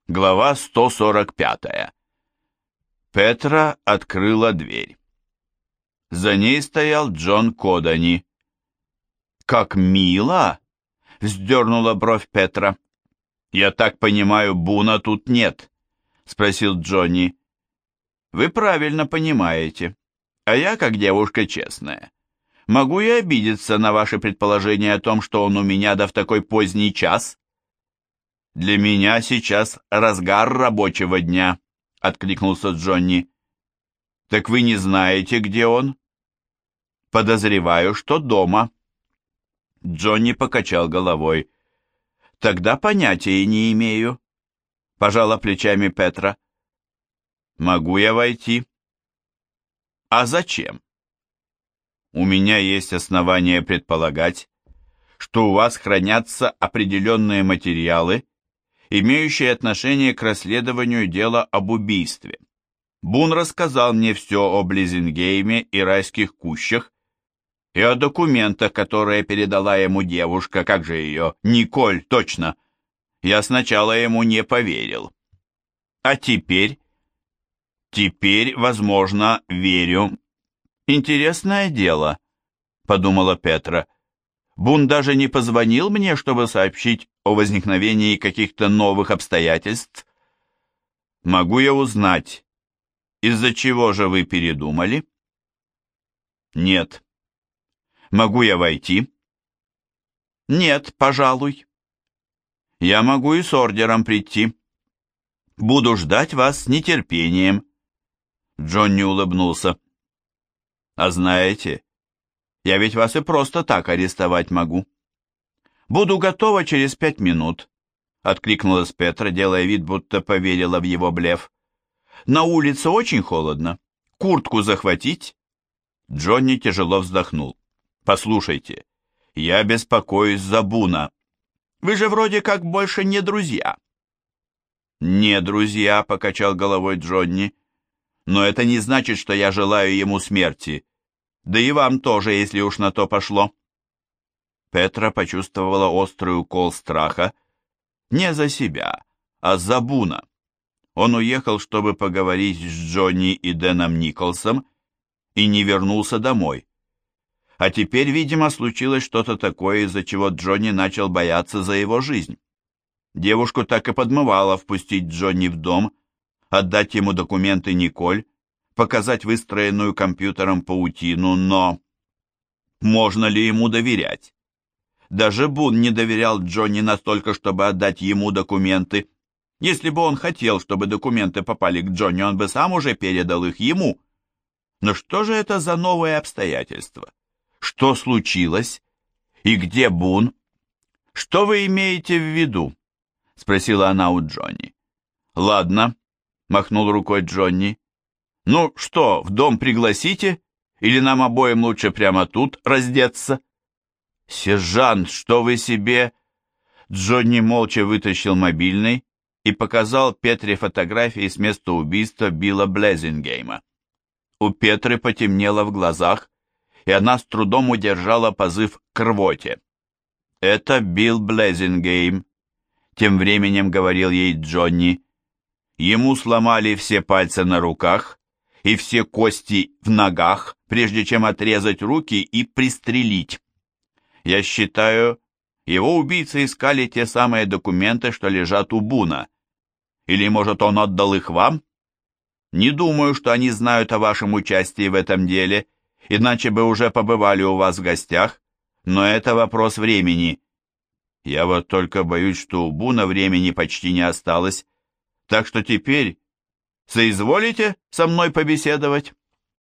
Глава 145. Петра открыла дверь. За ней стоял Джон Кодани. «Как мило!» — вздернула бровь Петра. «Я так понимаю, Буна тут нет?» — спросил Джонни. «Вы правильно понимаете. А я, как девушка честная, могу и обидеться на ваше предположение о том, что он у меня да в такой поздний час?» «Для меня сейчас разгар рабочего дня», — откликнулся Джонни. «Так вы не знаете, где он?» «Подозреваю, что дома». Джонни покачал головой. «Тогда понятия не имею», — пожала плечами Петра. «Могу я войти?» «А зачем?» «У меня есть основания предполагать, что у вас хранятся определенные материалы, имеющие отношение к расследованию дела об убийстве. Бун рассказал мне все о Близенгейме и райских кущах, и о документах, которые передала ему девушка, как же ее, Николь, точно. Я сначала ему не поверил. А теперь? Теперь, возможно, верю. Интересное дело, подумала Петра. Бун даже не позвонил мне, чтобы сообщить о возникновении каких-то новых обстоятельств. Могу я узнать, из-за чего же вы передумали? Нет. Могу я войти? Нет, пожалуй. Я могу и с ордером прийти. Буду ждать вас с нетерпением. Джонни улыбнулся. А знаете, я ведь вас и просто так арестовать могу. Буду готова через 5 минут, откликнулась Петра, делая вид, будто поверила в его блеф. На улице очень холодно. Куртку захватить? Джонни тяжело вздохнул. Послушайте, я беспокоюсь за Буна. Вы же вроде как больше не друзья. Не друзья, покачал головой Джонни. Но это не значит, что я желаю ему смерти. Да и вам тоже, если уж на то пошло. Петра почувствовала острый укол страха. Не за себя, а за Буна. Он уехал, чтобы поговорить с Джонни и Дэном Николсом, и не вернулся домой. А теперь, видимо, случилось что-то такое, из-за чего Джонни начал бояться за его жизнь. Девушку так и подмывало впустить Джонни в дом, отдать ему документы Николь, показать выстроенную компьютером паутину, но... Можно ли ему доверять? Даже Бун не доверял Джонни настолько, чтобы отдать ему документы. Если бы он хотел, чтобы документы попали к Джонни, он бы сам уже передал их ему. Но что же это за новые обстоятельства? Что случилось? И где Бун? Что вы имеете в виду? Спросила она у Джонни. Ладно, махнул рукой Джонни. Ну что, в дом пригласите? Или нам обоим лучше прямо тут раздеться? Сержант, что вы себе? Джонни молча вытащил мобильный и показал Петре фотографии с места убийства Билла Блезингейма. У Петры потемнело в глазах, и она с трудом удержала позыв к рвоте. «Это Билл Блезингейм», — тем временем говорил ей Джонни. «Ему сломали все пальцы на руках и все кости в ногах, прежде чем отрезать руки и пристрелить. Я считаю, его убийцы искали те самые документы, что лежат у Буна. Или, может, он отдал их вам? Не думаю, что они знают о вашем участии в этом деле, иначе бы уже побывали у вас в гостях, но это вопрос времени. Я вот только боюсь, что у Буна времени почти не осталось, так что теперь соизволите со мной побеседовать?»